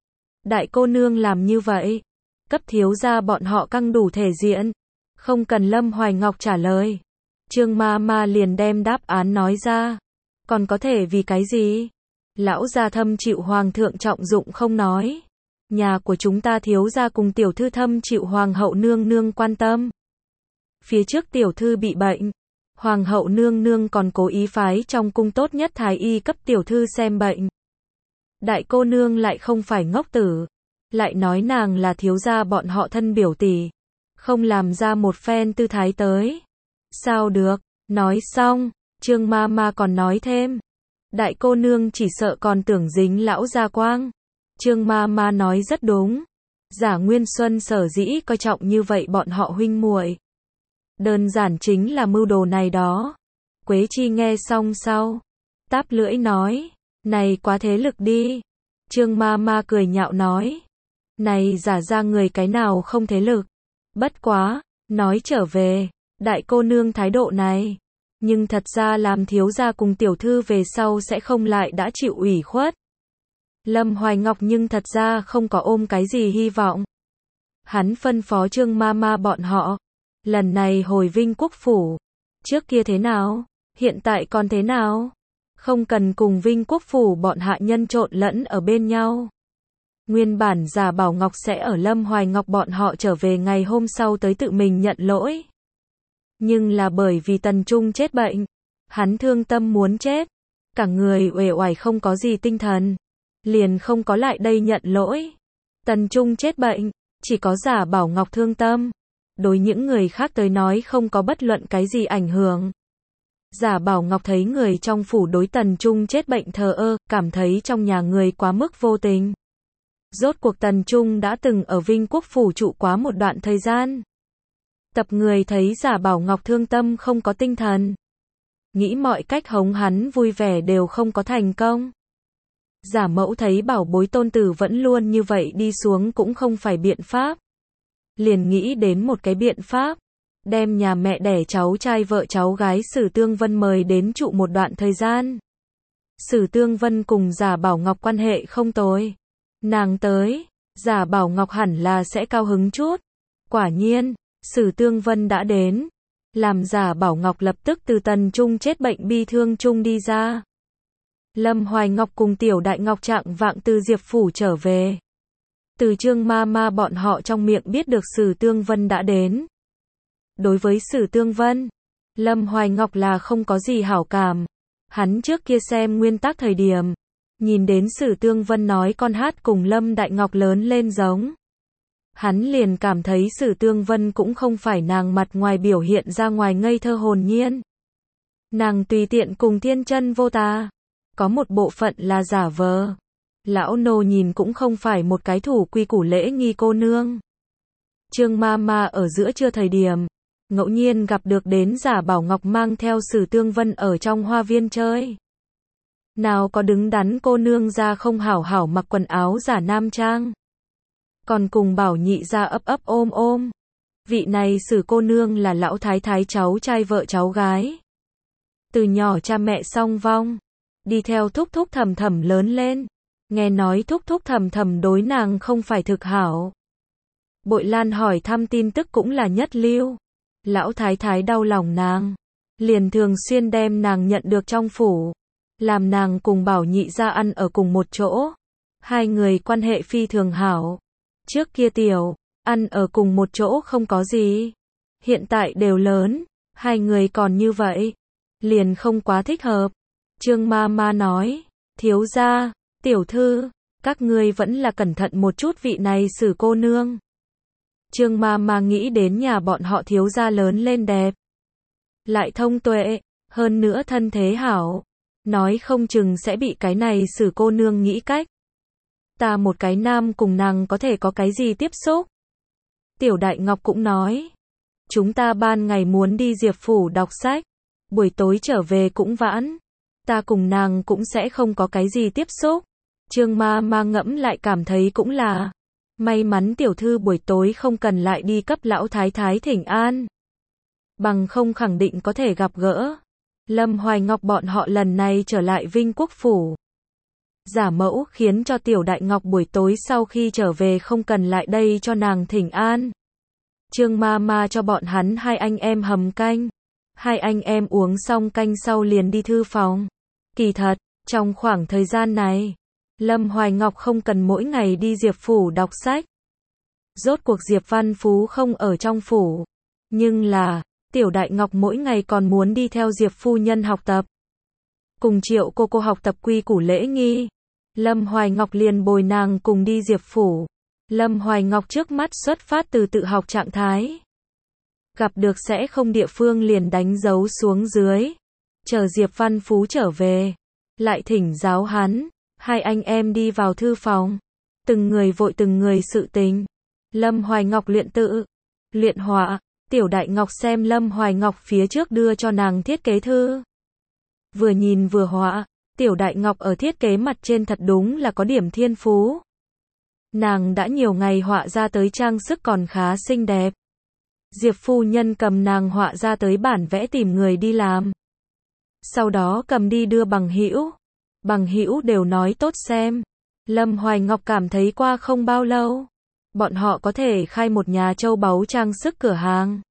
Đại cô nương làm như vậy, cấp thiếu gia bọn họ căng đủ thể diện. Không cần Lâm Hoài Ngọc trả lời. Trương ma ma liền đem đáp án nói ra. Còn có thể vì cái gì? Lão gia thâm chịu hoàng thượng trọng dụng không nói. Nhà của chúng ta thiếu gia cùng tiểu thư thâm chịu hoàng hậu nương nương quan tâm. Phía trước tiểu thư bị bệnh, hoàng hậu nương nương còn cố ý phái trong cung tốt nhất thái y cấp tiểu thư xem bệnh. Đại cô nương lại không phải ngốc tử, lại nói nàng là thiếu gia bọn họ thân biểu tỷ, không làm ra một phen tư thái tới. Sao được? Nói xong, Trương ma ma còn nói thêm. Đại cô nương chỉ sợ còn tưởng dính lão gia quang. Trương ma ma nói rất đúng. Giả Nguyên Xuân sở dĩ coi trọng như vậy bọn họ huynh muội, đơn giản chính là mưu đồ này đó. Quế Chi nghe xong sau, táp lưỡi nói, này quá thế lực đi. Trương ma ma cười nhạo nói, này giả ra người cái nào không thế lực. Bất quá, nói trở về, đại cô nương thái độ này, nhưng thật ra làm thiếu gia cùng tiểu thư về sau sẽ không lại đã chịu ủy khuất. Lâm Hoài Ngọc nhưng thật ra không có ôm cái gì hy vọng. Hắn phân phó Trương ma ma bọn họ, lần này hồi Vinh Quốc phủ, trước kia thế nào, hiện tại còn thế nào, không cần cùng Vinh Quốc phủ bọn hạ nhân trộn lẫn ở bên nhau. Nguyên bản Giả Bảo Ngọc sẽ ở Lâm Hoài Ngọc bọn họ trở về ngày hôm sau tới tự mình nhận lỗi. Nhưng là bởi vì Tần Trung chết bệnh, hắn thương tâm muốn chết, cả người uể oải không có gì tinh thần, liền không có lại đây nhận lỗi. Tần Trung chết bệnh, chỉ có Giả Bảo Ngọc thương tâm, đối những người khác tới nói không có bất luận cái gì ảnh hưởng. Giả Bảo Ngọc thấy người trong phủ đối Tần Trung chết bệnh thờ ơ, cảm thấy trong nhà người quá mức vô tình. Rốt cuộc Tần Trung đã từng ở Vinh Quốc phủ trụ quá một đoạn thời gian. Tập người thấy Giả Bảo Ngọc thương tâm không có tinh thần, nghĩ mọi cách hống hắn vui vẻ đều không có thành công. Giả mẫu thấy bảo bối tôn tử vẫn luôn như vậy đi xuống cũng không phải biện pháp. Liền nghĩ đến một cái biện pháp, đem nhà mẹ đẻ cháu trai vợ cháu gái Sử Tương Vân mời đến trụ một đoạn thời gian. Sử Tương Vân cùng Giả Bảo Ngọc quan hệ không tồi. Nàng tới, Giả Bảo Ngọc hẳn là sẽ cao hứng chút. Quả nhiên, Sử Tương Vân đã đến, làm Giả Bảo Ngọc lập tức từ Tần Trung chết bệnh bi thương chung đi ra. Lâm Hoài Ngọc cùng Tiểu Đại Ngọc trạng vạng từ Diệp phủ trở về. Từ Trương ma ma bọn họ trong miệng biết được Sử Tương Vân đã đến. Đối với Sử Tương Vân, Lâm Hoài Ngọc là không có gì hảo cảm. Hắn trước kia xem nguyên tác thời điểm, nhìn đến Sử Tương Vân nói con hát cùng Lâm Đại Ngọc lớn lên giống. Hắn liền cảm thấy Sử Tương Vân cũng không phải nàng mặt ngoài biểu hiện ra ngoài ngây thơ hồn nhiên. Nàng tùy tiện cùng thiên chân vô tà, có một bộ phận là giả vờ. Lão nô nhìn cũng không phải một cái thủ quy củ lễ nghi cô nương. Trương ma ma ở giữa trưa thời điểm, ngẫu nhiên gặp được đến Giả Bảo Ngọc mang theo Sử Tương Vân ở trong hoa viên chơi. Nào có đứng đắn cô nương ra không hảo hảo mặc quần áo giả nam trang, còn cùng Bảo nhị ra ấp ấp ôm ôm. Vị này Sử cô nương là lão thái thái cháu trai vợ cháu gái. Từ nhỏ cha mẹ song vong, đi theo thúc thúc thầm thầm lớn lên. Nghe nói thúc thúc thầm thầm đối nàng không phải thực hảo. Bội Lan hỏi thăm tin tức cũng là nhất lưu. Lão thái thái đau lòng nàng, liền thường xuyên đem nàng nhận được trong phủ, làm nàng cùng Bảo nhị ra ăn ở cùng một chỗ. Hai người quan hệ phi thường hảo. Trước kia tiểu, ăn ở cùng một chỗ không có gì. Hiện tại đều lớn, hai người còn như vậy, liền không quá thích hợp. Trương ma ma nói, thiếu gia, tiểu thư, các ngươi vẫn là cẩn thận một chút vị này Sử cô nương. Trương ma ma nghĩ đến nhà bọn họ thiếu gia lớn lên đẹp. lại thông tuệ, hơn nữa thân thế hảo. Nói không chừng sẽ bị cái này xử cô nương nghĩ cách. Ta một cái nam cùng nàng có thể có cái gì tiếp xúc? Tiểu Đại Ngọc cũng nói. Chúng ta ban ngày muốn đi Diệp Phủ đọc sách. Buổi tối trở về cũng vãn. Ta cùng nàng cũng sẽ không có cái gì tiếp xúc. Trương Ma Ma ngẫm lại cảm thấy cũng là. May mắn tiểu thư buổi tối không cần lại đi cấp lão thái thái thỉnh an. Bằng không khẳng định có thể gặp gỡ. Lâm Hoài Ngọc bọn họ lần này trở lại Vinh Quốc Phủ. Giả mẫu khiến cho Tiểu Đại Ngọc buổi tối sau khi trở về không cần lại đây cho nàng thỉnh an. Trương Ma Ma cho bọn hắn hai anh em hầm canh. Hai anh em uống xong canh sau liền đi thư phòng. Kỳ thật, trong khoảng thời gian này, Lâm Hoài Ngọc không cần mỗi ngày đi Diệp Phủ đọc sách. Rốt cuộc Diệp Văn Phú không ở trong phủ. Nhưng là, Tiểu Đại Ngọc mỗi ngày còn muốn đi theo Diệp phu nhân học tập. Cùng Triệu cô học tập quy củ lễ nghi. Lâm Hoài Ngọc liền bồi nàng cùng đi Diệp Phủ. Lâm Hoài Ngọc trước mắt xuất phát từ tự học trạng thái. Gặp được sẽ không địa phương liền đánh dấu xuống dưới. Chờ Diệp Văn Phú trở về. Lại thỉnh giáo hắn. Hai anh em đi vào thư phòng. Từng người vội từng người sự tình. Lâm Hoài Ngọc luyện tự. Luyện họa. Tiểu Đại Ngọc xem Lâm Hoài Ngọc phía trước đưa cho nàng thiết kế thư. Vừa nhìn vừa họa. Tiểu Đại Ngọc ở thiết kế mặt trên thật đúng là có điểm thiên phú. Nàng đã nhiều ngày họa ra tới trang sức còn khá xinh đẹp. Diệp phu nhân cầm nàng họa ra tới bản vẽ tìm người đi làm. Sau đó cầm đi đưa bằng hữu. Bằng hữu đều nói tốt xem. Lâm Hoài Ngọc cảm thấy qua không bao lâu, bọn họ có thể khai một nhà châu báu trang sức cửa hàng.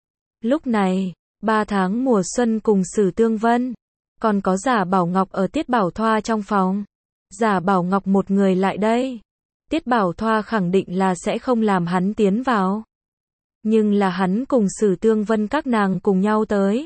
Lúc này, 3 tháng mùa xuân cùng Sử Tương Vân, còn có Giả Bảo Ngọc ở Tiết Bảo Thoa trong phòng. Giả Bảo Ngọc một người lại đây. Tiết Bảo Thoa khẳng định là sẽ không làm hắn tiến vào. Nhưng là hắn cùng Sử Tương Vân các nàng cùng nhau tới.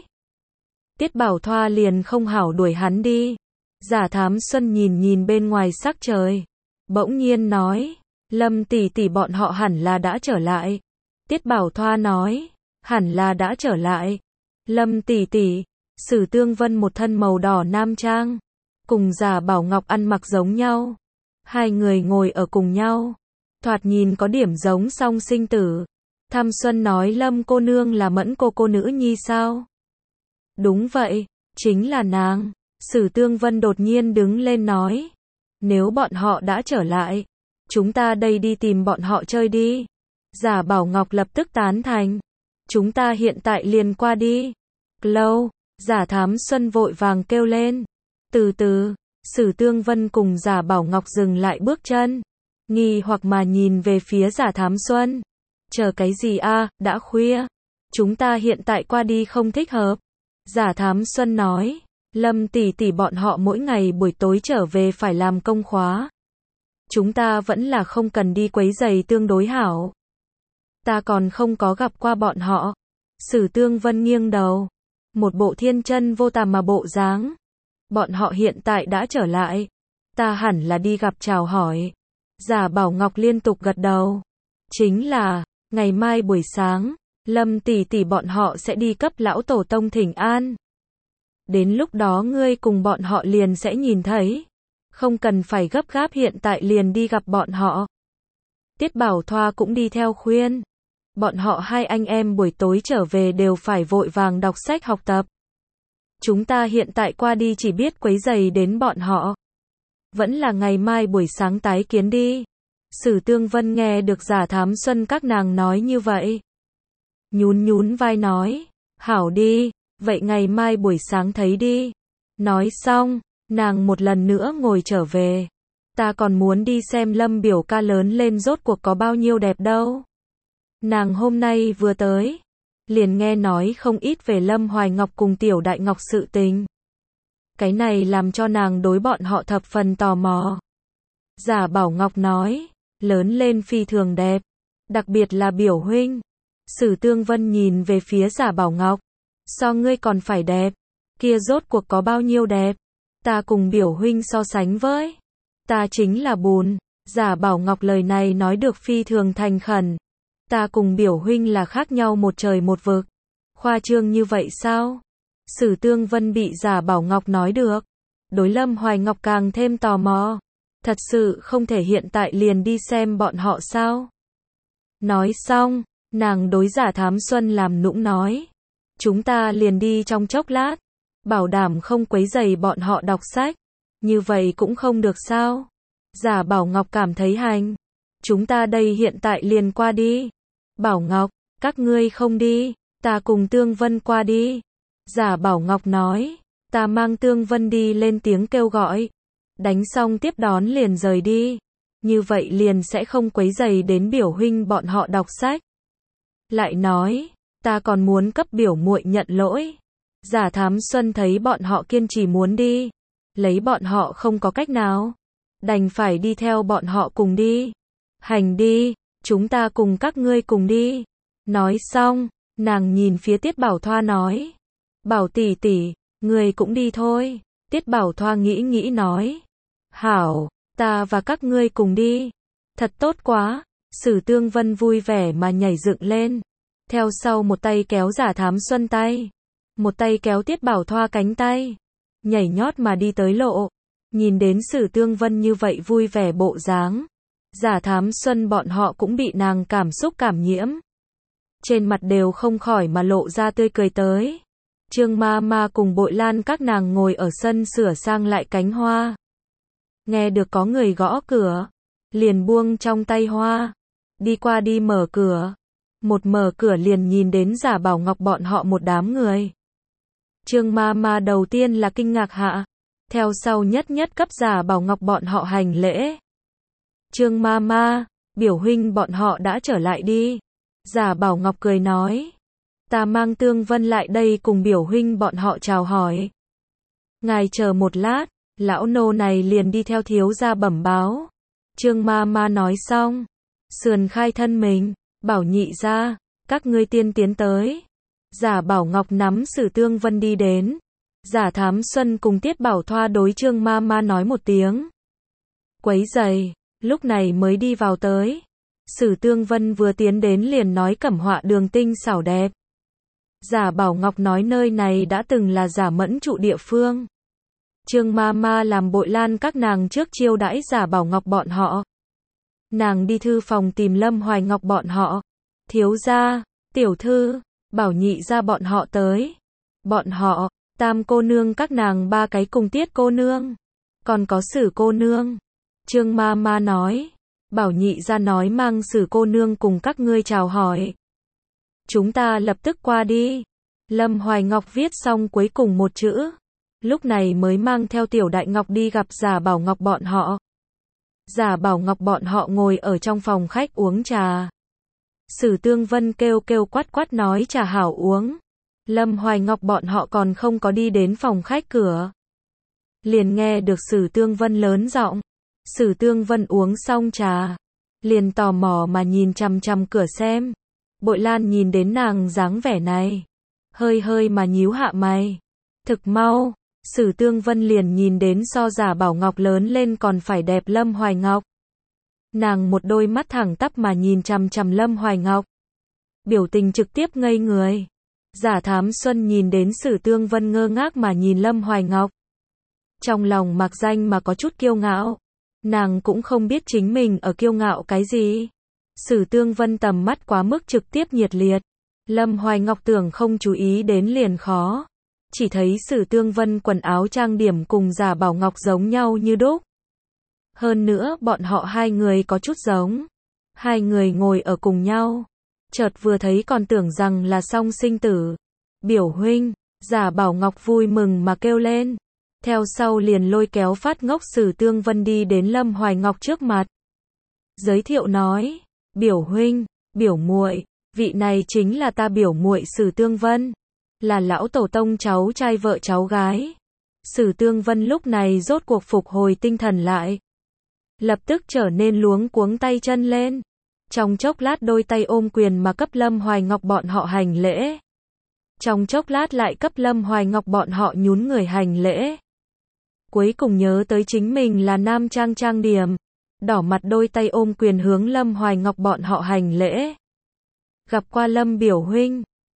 Tiết Bảo Thoa liền không hảo đuổi hắn đi. Giả Thám Xuân nhìn nhìn bên ngoài sắc trời. Bỗng nhiên nói, Lâm tỷ tỷ bọn họ hẳn là đã trở lại. Tiết Bảo Thoa nói, hẳn là đã trở lại. Lâm tỷ tỷ, Sử Tương Vân một thân màu đỏ nam trang. Cùng Giả Bảo Ngọc ăn mặc giống nhau. Hai người ngồi ở cùng nhau. Thoạt nhìn có điểm giống song sinh tử. Tham Xuân nói Lâm cô nương là Mẫn cô nữ nhi sao? Đúng vậy, chính là nàng. Sử Tương Vân đột nhiên đứng lên nói. Nếu bọn họ đã trở lại, chúng ta đây đi tìm bọn họ chơi đi. Giả Bảo Ngọc lập tức tán thành. Chúng ta hiện tại liền qua đi. Lâu, Giả Thám Xuân vội vàng kêu lên. Từ từ, Sử Tương Vân cùng Giả Bảo Ngọc dừng lại bước chân. Nghi hoặc mà nhìn về phía Giả Thám Xuân. Chờ cái gì a, đã khuya. Chúng ta hiện tại qua đi không thích hợp. Giả Thám Xuân nói. Lâm tỷ tỷ bọn họ mỗi ngày buổi tối trở về phải làm công khóa. Chúng ta vẫn là không cần đi quấy rầy tương đối hảo. Ta còn không có gặp qua bọn họ. Sử Tương Vân nghiêng đầu. Một bộ thiên chân vô tà mà bộ dáng. Bọn họ hiện tại đã trở lại. Ta hẳn là đi gặp chào hỏi. Giả Bảo Ngọc liên tục gật đầu. Chính là, ngày mai buổi sáng, Lâm tỷ tỷ bọn họ sẽ đi cấp lão tổ tông thỉnh an. Đến lúc đó ngươi cùng bọn họ liền sẽ nhìn thấy. Không cần phải gấp gáp hiện tại liền đi gặp bọn họ. Tiết Bảo Thoa cũng đi theo khuyên. Bọn họ hai anh em buổi tối trở về đều phải vội vàng đọc sách học tập. Chúng ta hiện tại qua đi chỉ biết quấy rầy đến bọn họ. Vẫn là ngày mai buổi sáng tái kiến đi. Sử Tương Vân nghe được Giả Thám Xuân các nàng nói như vậy. Nhún nhún vai nói. Hảo đi, vậy ngày mai buổi sáng thấy đi. Nói xong, nàng một lần nữa ngồi trở về. Ta còn muốn đi xem Lâm biểu ca lớn lên rốt cuộc có bao nhiêu đẹp đâu. Nàng hôm nay vừa tới, liền nghe nói không ít về Lâm Hoài Ngọc cùng Tiểu Đại Ngọc sự tình. Cái này làm cho nàng đối bọn họ thập phần tò mò. Giả Bảo Ngọc nói, lớn lên phi thường đẹp, đặc biệt là biểu huynh. Sử Tương Vân nhìn về phía Giả Bảo Ngọc, so ngươi còn phải đẹp, kia rốt cuộc có bao nhiêu đẹp, ta cùng biểu huynh so sánh với, ta chính là bùn. Giả Bảo Ngọc lời này nói được phi thường thành khẩn, ta cùng biểu huynh là khác nhau một trời một vực. Khoa trương như vậy sao? Sử Tương Vân bị Giả Bảo Ngọc nói được. Đối Lâm Hoài Ngọc càng thêm tò mò. Thật sự không thể hiện tại liền đi xem bọn họ sao? Nói xong, nàng đối Giả Thám Xuân làm nũng nói. Chúng ta liền đi trong chốc lát. Bảo đảm không quấy rầy bọn họ đọc sách. Như vậy cũng không được sao? Giả Bảo Ngọc cảm thấy hành. Chúng ta đây hiện tại liền qua đi. Bảo Ngọc, các ngươi không đi, ta cùng Tương Vân qua đi. Giả Bảo Ngọc nói, ta mang Tương Vân đi lên tiếng kêu gọi. Đánh xong tiếp đón liền rời đi. Như vậy liền sẽ không quấy rầy đến biểu huynh bọn họ đọc sách. Lại nói, ta còn muốn cấp biểu muội nhận lỗi. Giả Thám Xuân thấy bọn họ kiên trì muốn đi. Lấy bọn họ không có cách nào. Đành phải đi theo bọn họ cùng đi. Hành đi, chúng ta cùng các ngươi cùng đi. Nói xong, nàng nhìn phía Tiết Bảo Thoa nói. Bảo tỷ tỷ, ngươi cũng đi thôi. Tiết Bảo Thoa nghĩ nghĩ nói. Hảo, ta và các ngươi cùng đi. Thật tốt quá. Sử Tương Vân vui vẻ mà nhảy dựng lên. Theo sau một tay kéo Giả Thám Xuân tay. Một tay kéo Tiết Bảo Thoa cánh tay. Nhảy nhót mà đi tới lộ. Nhìn đến Sử Tương Vân như vậy vui vẻ bộ dáng. Giả Thám Xuân bọn họ cũng bị nàng cảm xúc cảm nhiễm. Trên mặt đều không khỏi mà lộ ra tươi cười tới. Trương Ma Ma cùng Bội Lan các nàng ngồi ở sân sửa sang lại cánh hoa. Nghe được có người gõ cửa. Liền buông trong tay hoa. Đi qua đi mở cửa. Một mở cửa liền nhìn đến Giả Bảo Ngọc bọn họ một đám người. Trương Ma Ma đầu tiên là kinh ngạc hạ. Theo sau nhất nhất cấp Giả Bảo Ngọc bọn họ hành lễ. Trương Ma Ma, biểu huynh bọn họ đã trở lại đi. Giả Bảo Ngọc cười nói. Ta mang Tương Vân lại đây cùng biểu huynh bọn họ chào hỏi. Ngài chờ một lát, lão nô này liền đi theo thiếu gia bẩm báo. Trương Ma Ma nói xong. Sườn khai thân mình, bảo nhị gia, các ngươi tiên tiến tới. Giả Bảo Ngọc nắm Sử Tương Vân đi đến. Giả Thám Xuân cùng Tiết Bảo Thoa đối Trương Ma Ma nói một tiếng. Quấy giày, lúc này mới đi vào tới. Sử Tương Vân vừa tiến đến liền nói cẩm họa đường tinh xảo đẹp. Giả Bảo Ngọc nói nơi này đã từng là Giả Mẫn trụ địa phương. Trương Ma Ma làm Bội Lan các nàng trước chiêu đãi Giả Bảo Ngọc bọn họ. Nàng đi thư phòng tìm Lâm Hoài Ngọc bọn họ. Thiếu gia, tiểu thư, bảo nhị gia bọn họ tới. Bọn họ, Tam cô nương các nàng ba cái cùng Tiết cô nương. Còn có Sử cô nương. Trương Ma Ma nói. Bảo nhị gia nói mang Sử cô nương cùng các ngươi chào hỏi. Chúng ta lập tức qua đi. Lâm Hoài Ngọc viết xong cuối cùng một chữ. Lúc này mới mang theo Tiểu Đại Ngọc đi gặp Giả Bảo Ngọc bọn họ. Giả Bảo Ngọc bọn họ ngồi ở trong phòng khách uống trà. Sử Tương Vân kêu kêu quát quát nói trà hảo uống. Lâm Hoài Ngọc bọn họ còn không có đi đến phòng khách cửa. Liền nghe được Sử Tương Vân lớn giọng. Sử Tương Vân uống xong trà. Liền tò mò mà nhìn chằm chằm cửa xem. Bội Lan nhìn đến nàng dáng vẻ này. Hơi hơi mà nhíu hạ mày. Thực mau, Sử Tương Vân liền nhìn đến so Giả Bảo Ngọc lớn lên còn phải đẹp Lâm Hoài Ngọc. Nàng một đôi mắt thẳng tắp mà nhìn chằm chằm Lâm Hoài Ngọc. Biểu tình trực tiếp ngây người. Giả Thám Xuân nhìn đến Sử Tương Vân ngơ ngác mà nhìn Lâm Hoài Ngọc. Trong lòng mặc danh mà có chút kiêu ngạo. Nàng cũng không biết chính mình ở kiêu ngạo cái gì. Sử Tương Vân tầm mắt quá mức trực tiếp nhiệt liệt. Lâm Hoài Ngọc tưởng không chú ý đến liền khó. Chỉ thấy Sử Tương Vân quần áo trang điểm cùng Giả Bảo Ngọc giống nhau như đúc. Hơn nữa bọn họ hai người có chút giống. Hai người ngồi ở cùng nhau. Chợt vừa thấy còn tưởng rằng là song sinh tử. Biểu huynh, Giả Bảo Ngọc vui mừng mà kêu lên. Theo sau liền lôi kéo phát ngốc Sử Tương Vân đi đến Lâm Hoài Ngọc trước mặt. Giới thiệu nói, biểu huynh, biểu muội, vị này chính là ta biểu muội Sử Tương Vân. Là lão tổ tông cháu trai vợ cháu gái. Sử Tương Vân lúc này rốt cuộc phục hồi tinh thần lại. Lập tức trở nên luống cuống tay chân lên. Trong chốc lát đôi tay ôm quyền mà cấp Lâm Hoài Ngọc bọn họ hành lễ. Trong chốc lát lại cấp Lâm Hoài Ngọc bọn họ nhún người hành lễ. Cuối cùng nhớ tới chính mình là nam trang trang điểm. Đỏ mặt đôi tay ôm quyền hướng Lâm Hoài Ngọc bọn họ hành lễ. Gặp qua Lâm biểu huynh.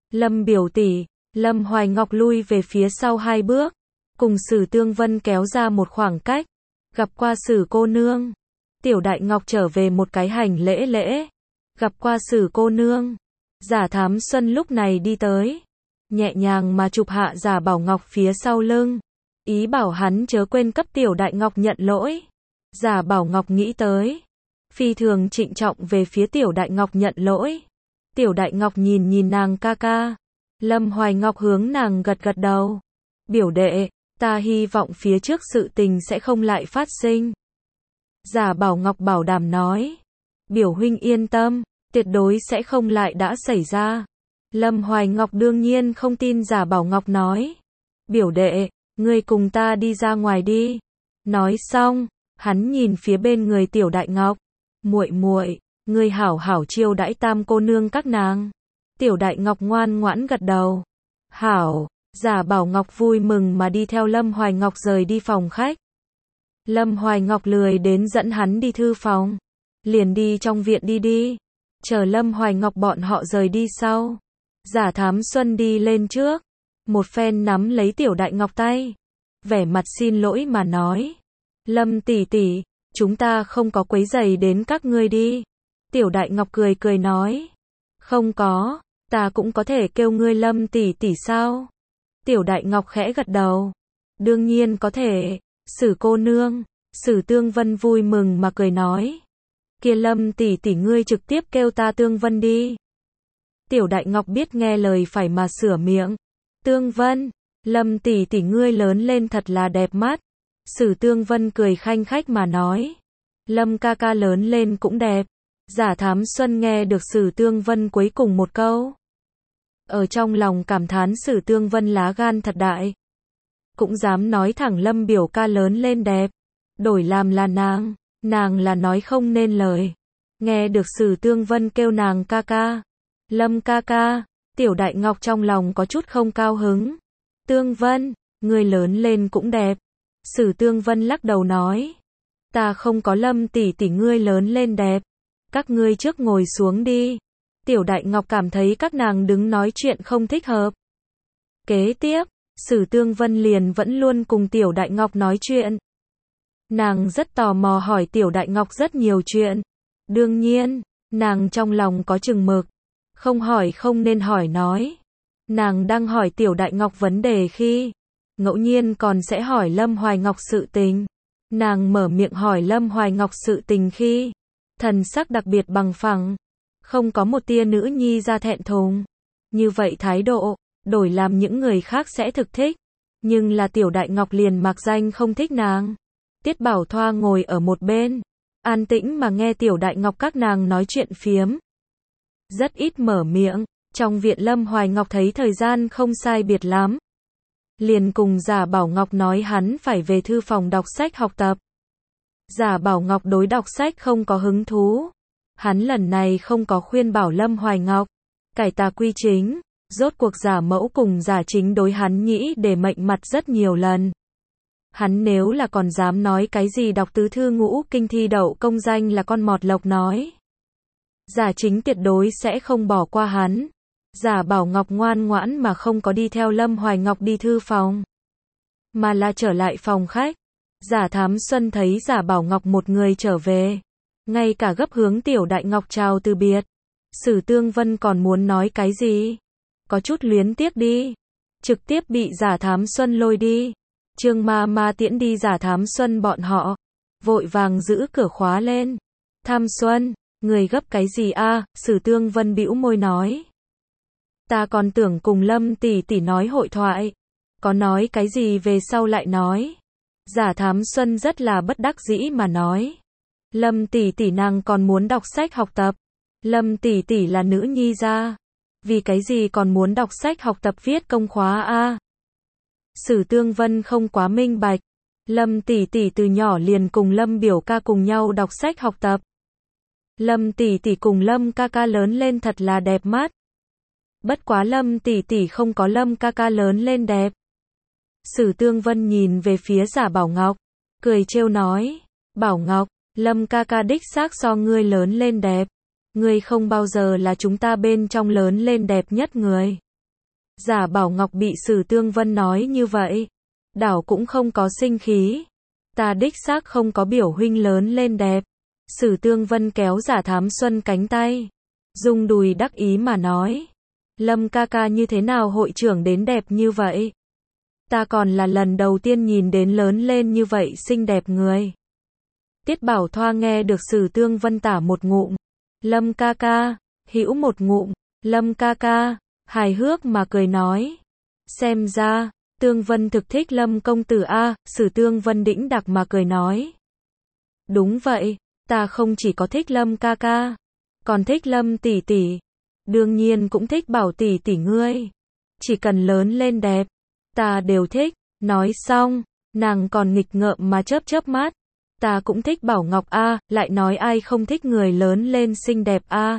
Lâm biểu tỷ, Lâm Hoài Ngọc lui về phía sau 2 bước, cùng Sử Tương Vân kéo ra một khoảng cách, gặp qua Sử cô nương. Tiểu Đại Ngọc trở về một cái hành lễ, gặp qua Sử cô nương. Giả Thám Xuân lúc này đi tới, nhẹ nhàng mà chụp hạ Giả Bảo Ngọc phía sau lưng, ý bảo hắn chớ quên cấp Tiểu Đại Ngọc nhận lỗi. Giả Bảo Ngọc nghĩ tới, phi thường trịnh trọng về phía Tiểu Đại Ngọc nhận lỗi. Tiểu Đại Ngọc nhìn nhìn nàng ca ca. Lâm Hoài Ngọc hướng nàng gật gật đầu. Biểu đệ, ta hy vọng phía trước sự tình sẽ không lại phát sinh. Giả Bảo Ngọc bảo đảm nói. Biểu huynh yên tâm, tuyệt đối sẽ không lại đã xảy ra. Lâm Hoài Ngọc đương nhiên không tin Giả Bảo Ngọc nói. Biểu đệ, ngươi cùng ta đi ra ngoài đi. Nói xong, hắn nhìn phía bên người Tiểu Đại Ngọc. Muội muội, ngươi hảo hảo chiêu đãi tam cô nương các nàng. Tiểu Đại Ngọc ngoan ngoãn gật đầu. Hảo, Giả Bảo Ngọc vui mừng mà đi theo Lâm Hoài Ngọc rời đi phòng khách. Lâm Hoài Ngọc lười đến dẫn hắn đi thư phòng. Liền đi trong viện đi. Chờ Lâm Hoài Ngọc bọn họ rời đi sau. Giả Thám Xuân đi lên trước. Một phen nắm lấy Tiểu Đại Ngọc tay. Vẻ mặt xin lỗi mà nói. Lâm tỷ tỷ, chúng ta không có quấy rầy đến các ngươi đi. Tiểu Đại Ngọc cười cười nói. Không có, ta cũng có thể kêu ngươi Lâm tỷ tỷ sao? Tiểu Đại Ngọc khẽ gật đầu. Đương nhiên có thể. Sử cô nương. Sử Tương Vân vui mừng mà cười nói. Kia Lâm tỷ tỷ ngươi trực tiếp kêu ta Tương Vân đi. Tiểu Đại Ngọc biết nghe lời phải mà sửa miệng. Tương Vân, Lâm tỷ tỷ ngươi lớn lên thật là đẹp mắt. Sử Tương Vân cười khanh khách mà nói. Lâm ca ca lớn lên cũng đẹp. Giả Thám Xuân nghe được Sử Tương Vân cuối cùng một câu. Ở trong lòng cảm thán Sử Tương Vân lá gan thật đại. Cũng dám nói thẳng Lâm biểu ca lớn lên đẹp. Đổi làm là nàng là nói không nên lời. Nghe được Sử Tương Vân kêu nàng ca ca. Lâm ca ca, Tiểu Đại Ngọc trong lòng có chút không cao hứng. Tương Vân, người lớn lên cũng đẹp. Sử Tương Vân lắc đầu nói. Ta không có Lâm tỷ tỷ ngươi lớn lên đẹp. Các ngươi trước ngồi xuống đi. Tiểu Đại Ngọc cảm thấy các nàng đứng nói chuyện không thích hợp. Kế tiếp, Sử Tương Vân liền vẫn luôn cùng Tiểu Đại Ngọc nói chuyện. Nàng rất tò mò hỏi Tiểu Đại Ngọc rất nhiều chuyện. Đương nhiên, nàng trong lòng có chừng mực. Không hỏi không nên hỏi nói. Nàng đang hỏi Tiểu Đại Ngọc vấn đề khi ngẫu nhiên còn sẽ hỏi Lâm Hoài Ngọc sự tình. Nàng mở miệng hỏi Lâm Hoài Ngọc sự tình khi thần sắc đặc biệt bằng phẳng, không có một tia nữ nhi ra thẹn thùng. Như vậy thái độ, đổi làm những người khác sẽ thực thích. Nhưng là Tiểu Đại Ngọc liền mặc danh không thích nàng. Tiết Bảo Thoa ngồi ở một bên, an tĩnh mà nghe Tiểu Đại Ngọc các nàng nói chuyện phiếm. Rất ít mở miệng. Trong viện Lâm Hoài Ngọc thấy thời gian không sai biệt lắm. Liền cùng Giả Bảo Ngọc nói hắn phải về thư phòng đọc sách học tập. Giả Bảo Ngọc đối đọc sách không có hứng thú. Hắn lần này không có khuyên bảo Lâm Hoài Ngọc cải tà quy chính. Rốt cuộc Giả Mẫu cùng Giả Chính đối hắn nghĩ để mệnh mặt rất nhiều lần. Hắn nếu là còn dám nói cái gì đọc tứ thư ngũ kinh thi đậu công danh là con mọt lộc nói. Giả Chính tuyệt đối sẽ không bỏ qua hắn. Giả Bảo Ngọc ngoan ngoãn mà không có đi theo Lâm Hoài Ngọc đi thư phòng, mà là trở lại phòng khách. Giả Thám Xuân thấy Giả Bảo Ngọc một người trở về, ngay cả gấp hướng Tiểu Đại Ngọc chào từ biệt. Sử Tương Vân còn muốn nói cái gì, có chút luyến tiếc đi, trực tiếp bị Giả Thám Xuân lôi đi. Trương ma tiễn đi Giả Thám Xuân bọn họ, vội vàng giữ cửa khóa lên. Tham Xuân, người gấp cái gì a? Sử Tương Vân bĩu môi nói. Ta còn tưởng cùng Lâm tỷ tỷ nói hội thoại, có nói cái gì về sau lại nói. Giả Thám Xuân rất là bất đắc dĩ mà nói. Lâm tỷ tỷ nàng còn muốn đọc sách học tập. Lâm tỷ tỷ là nữ nhi gia, vì cái gì còn muốn đọc sách học tập viết công khóa a? Sử Tương Vân không quá minh bạch. Lâm tỷ tỷ từ nhỏ liền cùng Lâm biểu ca cùng nhau đọc sách học tập. Lâm tỷ tỷ cùng Lâm ca ca lớn lên thật là đẹp mắt. Bất quá Lâm tỷ tỷ không có Lâm ca ca lớn lên đẹp. Sử Tương Vân nhìn về phía Giả Bảo Ngọc, cười trêu nói. Bảo Ngọc, Lâm ca ca đích xác so ngươi lớn lên đẹp. Ngươi không bao giờ là chúng ta bên trong lớn lên đẹp nhất người. Giả Bảo Ngọc bị Sử Tương Vân nói như vậy, đảo cũng không có sinh khí. Ta đích xác không có biểu huynh lớn lên đẹp. Sử Tương Vân kéo Giả Thám Xuân cánh tay, rung đùi đắc ý mà nói. Lâm ca ca như thế nào hội trưởng đến đẹp như vậy? Ta còn là lần đầu tiên nhìn đến lớn lên như vậy xinh đẹp người. Tiết Bảo Thoa nghe được Sử Tương Vân tả một ngụm. Lâm ca ca, hữu một ngụm. Lâm ca ca, hài hước mà cười nói. Xem ra, Tương Vân thực thích Lâm công tử a. Sử Tương Vân đĩnh đặc mà cười nói. Đúng vậy, ta không chỉ có thích Lâm ca ca, còn thích Lâm tỷ tỷ. Đương nhiên cũng thích Bảo tỷ tỷ ngươi. Chỉ cần lớn lên đẹp, ta đều thích. Nói xong, nàng còn nghịch ngợm mà chớp chớp mắt. Ta cũng thích Bảo Ngọc a, lại nói ai không thích người lớn lên xinh đẹp a.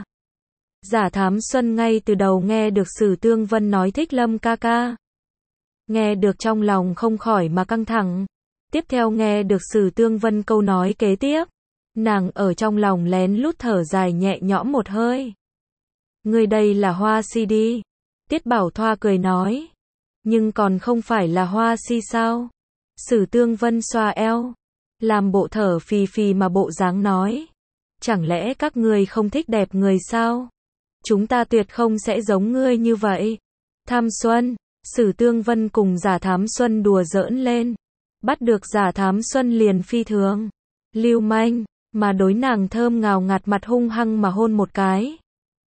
Giả Thám Xuân ngay từ đầu nghe được Sử Tương Vân nói thích Lâm ca ca, nghe được trong lòng không khỏi mà căng thẳng. Tiếp theo nghe được Sử Tương Vân câu nói kế tiếp, nàng ở trong lòng lén lút thở dài nhẹ nhõm một hơi. Người đây là Hoa Si đi. Tiết Bảo Thoa cười nói. Nhưng còn không phải là Hoa Si sao? Sử Tương Vân xoa eo, làm bộ thở phì phì mà bộ dáng nói. Chẳng lẽ các ngươi không thích đẹp người sao? Chúng ta tuyệt không sẽ giống ngươi như vậy. Tham Xuân, Sử Tương Vân cùng Giả Thám Xuân đùa giỡn lên. Bắt được Giả Thám Xuân liền phi thường lưu manh, mà đối nàng thơm ngào ngạt mặt hung hăng mà hôn một cái.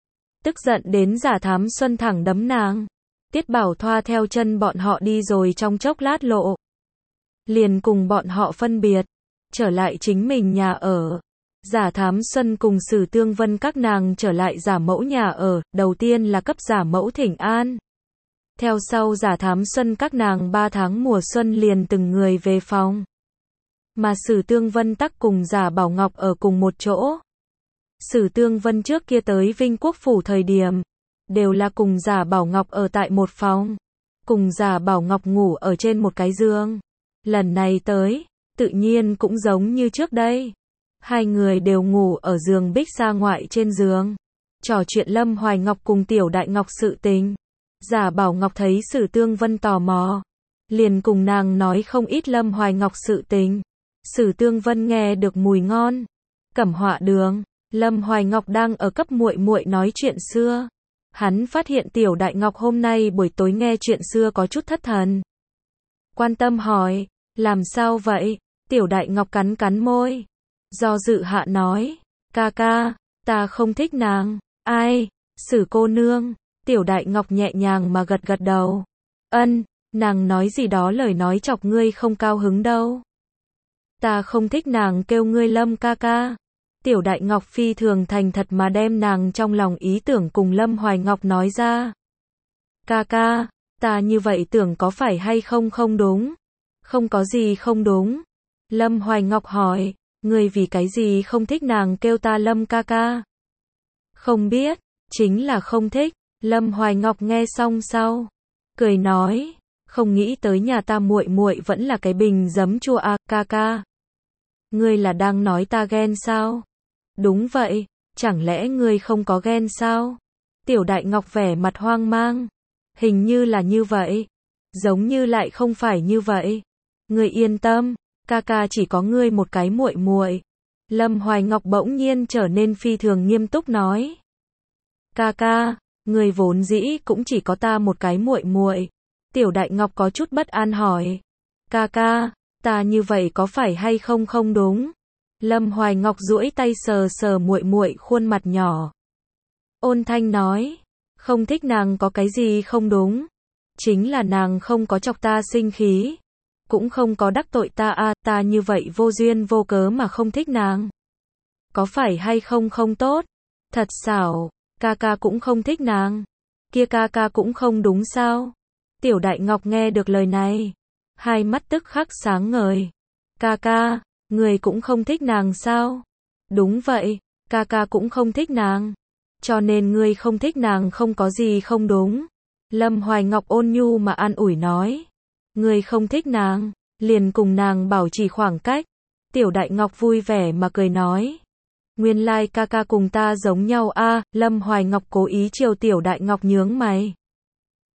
Tức giận đến Giả Thám Xuân thẳng đấm nàng. Tiết Bảo Thoa theo chân bọn họ đi rồi trong chốc lát lộ. Liền cùng bọn họ phân biệt, trở lại chính mình nhà ở. Giả Thám Xuân cùng Sử Tương Vân các nàng trở lại Giả Mẫu nhà ở, đầu tiên là cấp Giả Mẫu thỉnh an. Theo sau Giả Thám Xuân các nàng 3 tháng mùa xuân liền từng người về phòng. Mà Sử Tương Vân tắc cùng Giả Bảo Ngọc ở cùng một chỗ. Sử Tương Vân trước kia tới Vinh Quốc phủ thời điểm, đều là cùng Giả Bảo Ngọc ở tại một phòng, cùng Giả Bảo Ngọc ngủ ở trên một cái giường. Lần này tới, tự nhiên cũng giống như trước đây. Hai người đều ngủ ở giường bích sa ngoại trên giường, trò chuyện Lâm Hoài Ngọc cùng Tiểu Đại Ngọc sự tình. Giả Bảo Ngọc thấy Sử Tương Vân tò mò, liền cùng nàng nói không ít Lâm Hoài Ngọc sự tình. Sử Tương Vân nghe được mùi ngon. Cẩm Họa đường, Lâm Hoài Ngọc đang ở cấp muội muội nói chuyện xưa. Hắn phát hiện Tiểu Đại Ngọc hôm nay buổi tối nghe chuyện xưa có chút thất thần. Quan tâm hỏi, làm sao vậy? Tiểu Đại Ngọc cắn cắn môi, do dự hạ nói, ca ca, ta không thích nàng. Ai? Sử cô nương. Tiểu Đại Ngọc nhẹ nhàng mà gật gật đầu. Ân, nàng nói gì đó lời nói chọc ngươi không cao hứng đâu. Ta không thích nàng kêu ngươi Lâm ca ca. Tiểu Đại Ngọc phi thường thành thật mà đem nàng trong lòng ý tưởng cùng Lâm Hoài Ngọc nói ra. Ca ca, ta như vậy tưởng có phải hay không không đúng? Không có gì không đúng. Lâm Hoài Ngọc hỏi, ngươi vì cái gì không thích nàng kêu ta Lâm ca ca? Không biết, chính là không thích. Lâm Hoài Ngọc nghe xong sau, cười nói, không nghĩ tới nhà ta muội muội vẫn là cái bình giấm chua a, ca ca. Ngươi là đang nói ta ghen sao? Đúng vậy, chẳng lẽ ngươi không có ghen sao? Tiểu Đại Ngọc vẻ mặt hoang mang. Hình như là như vậy, giống như lại không phải như vậy. Ngươi yên tâm, ca ca chỉ có ngươi một cái muội muội. Lâm Hoài Ngọc bỗng nhiên trở nên phi thường nghiêm túc nói. Ca ca, ngươi vốn dĩ cũng chỉ có ta một cái muội muội. Tiểu Đại Ngọc có chút bất an hỏi. Ca ca, ta như vậy có phải hay không không đúng? Lâm Hoài Ngọc duỗi tay sờ sờ muội muội khuôn mặt nhỏ. Ôn thanh nói, không thích nàng có cái gì không đúng. Chính là nàng không có chọc ta sinh khí. Cũng không có đắc tội ta a, ta như vậy vô duyên vô cớ mà không thích nàng. Có phải hay không không tốt? Thật xảo, ca ca cũng không thích nàng. Kia ca ca cũng không đúng sao? Tiểu Đại Ngọc nghe được lời này, hai mắt tức khắc sáng ngời. Ca ca, người cũng không thích nàng sao? Đúng vậy, ca ca cũng không thích nàng. Cho nên ngươi không thích nàng không có gì không đúng. Lâm Hoài Ngọc ôn nhu mà an ủi nói. Ngươi không thích nàng, liền cùng nàng bảo trì khoảng cách. Tiểu Đại Ngọc vui vẻ mà cười nói. Nguyên lai ca ca cùng ta giống nhau a. Lâm Hoài Ngọc cố ý chiều Tiểu Đại Ngọc nhướng mày.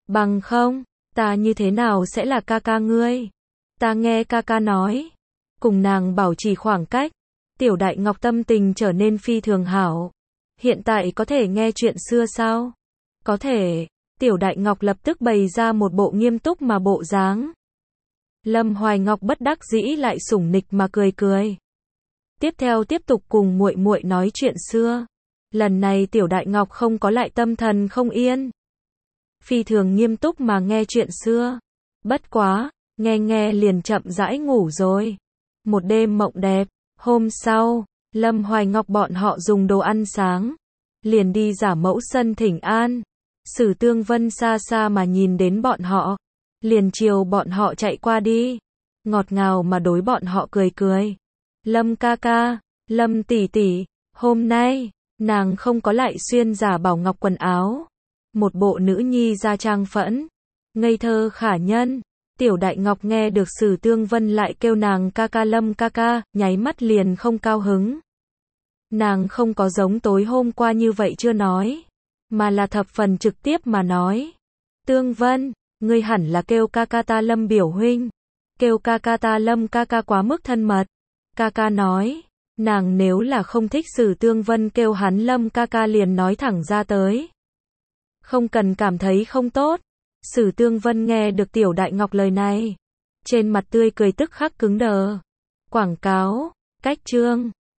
Bằng không, ta như thế nào sẽ là ca ca ngươi? Ta nghe ca ca nói, cùng nàng bảo trì khoảng cách. Tiểu Đại Ngọc tâm tình trở nên phi thường hảo. Hiện tại có thể nghe chuyện xưa sao? Có thể. Tiểu Đại Ngọc lập tức bày ra một bộ nghiêm túc mà bộ dáng. Lâm Hoài Ngọc bất đắc dĩ lại sủng nịch mà cười cười. Tiếp theo tiếp tục cùng muội muội nói chuyện xưa. Lần này Tiểu Đại Ngọc không có lại tâm thần không yên. Phi thường nghiêm túc mà nghe chuyện xưa. Bất quá, nghe liền chậm rãi ngủ rồi. Một đêm mộng đẹp. Hôm sau, Lâm Hoài Ngọc bọn họ dùng đồ ăn sáng. Liền đi giả mẫu sân thỉnh an. Sử Tương Vân xa xa mà nhìn đến bọn họ. Liền chiều bọn họ chạy qua đi. Ngọt ngào mà đối bọn họ cười cười. Lâm ca ca, Lâm tỷ tỷ, hôm nay, nàng không có lại xuyên giả bảo ngọc quần áo. Một bộ nữ nhi da trang phẫn. Ngây thơ khả nhân. Tiểu Đại Ngọc nghe được Sử Tương Vân lại kêu nàng ca ca Lâm ca ca, nháy mắt liền không cao hứng. Nàng không có giống tối hôm qua như vậy chưa nói, mà là thập phần trực tiếp mà nói. Tương Vân, ngươi hẳn là kêu ca ca ta Lâm biểu huynh. Kêu ca ca ta Lâm ca ca quá mức thân mật. Ca ca nói, nàng nếu là không thích Sử Tương Vân kêu hắn Lâm ca ca liền nói thẳng ra tới. Không cần cảm thấy không tốt. Sử Tương Vân nghe được Tiểu Đại Ngọc lời này. Trên mặt tươi cười tức khắc cứng đờ. Quảng cáo, cách chương.